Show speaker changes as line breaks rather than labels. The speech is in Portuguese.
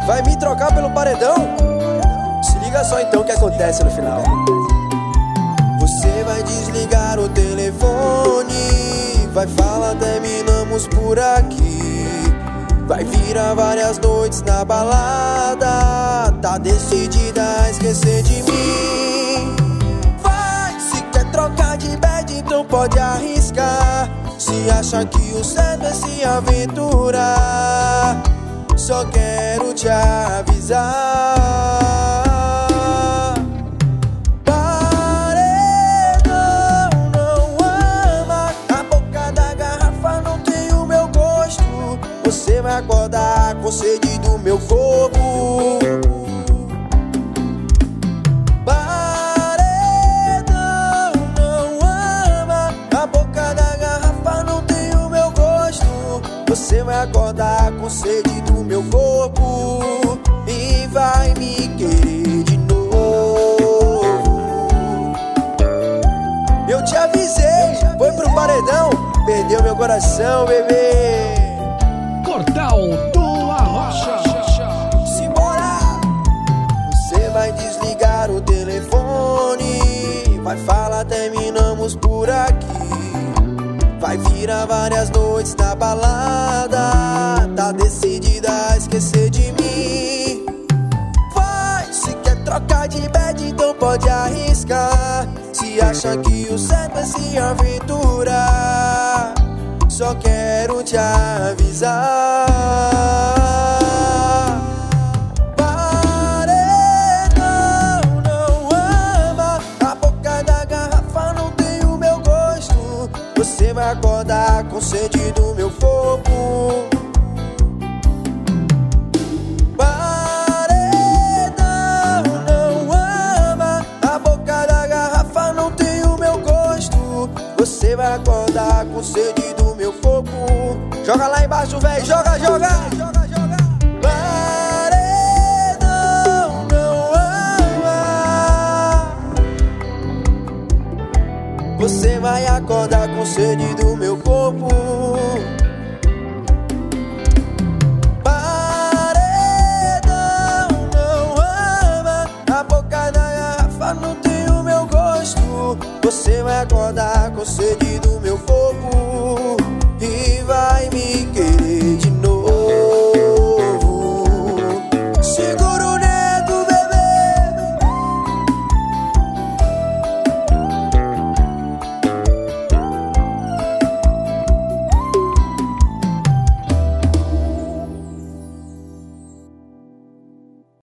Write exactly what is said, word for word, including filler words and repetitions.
Vai me trocar pelo paredão? Se liga só então o que acontece no final. Você vai desligar o telefone, vai falar terminamos por aqui. Vai virar várias noites na balada, tá decidida a esquecer de mim. Vai, se quer trocar de bed então pode arriscar. Se acha que o certo é se aventurar, só quero te avisar. Paredão não ama, a boca da garrafa não tem o meu gosto. Você vai acordar com sede do meu corpo. Paredão não ama, a boca da garrafa não tem o meu gosto. Você vai acordar com sede do meu corpo e vai me querer de novo. Eu te avisei, foi pro paredão, perdeu meu coração, bebê.
Portal do Arrocha.
Simbora! Você vai desligar o telefone, vai falar terminamos por aqui. Vai virar várias noites na balada, tá decidida a esquecer de mim. Vai, se quer trocar de bed então pode arriscar. Se acha que o certo é se aventurar, só quero te avisar. Paredão não ama, a boca da garrafa não tem o meu gosto. Você vai acordar com sede do meu corpo. Paredão não ama, a boca da garrafa não tem o meu gosto. Você vai acordar com sede do meu corpo. Joga lá embaixo, véi, joga, joga, joga, joga. Paredão não ama, você vai acordar com sede do meu corpo.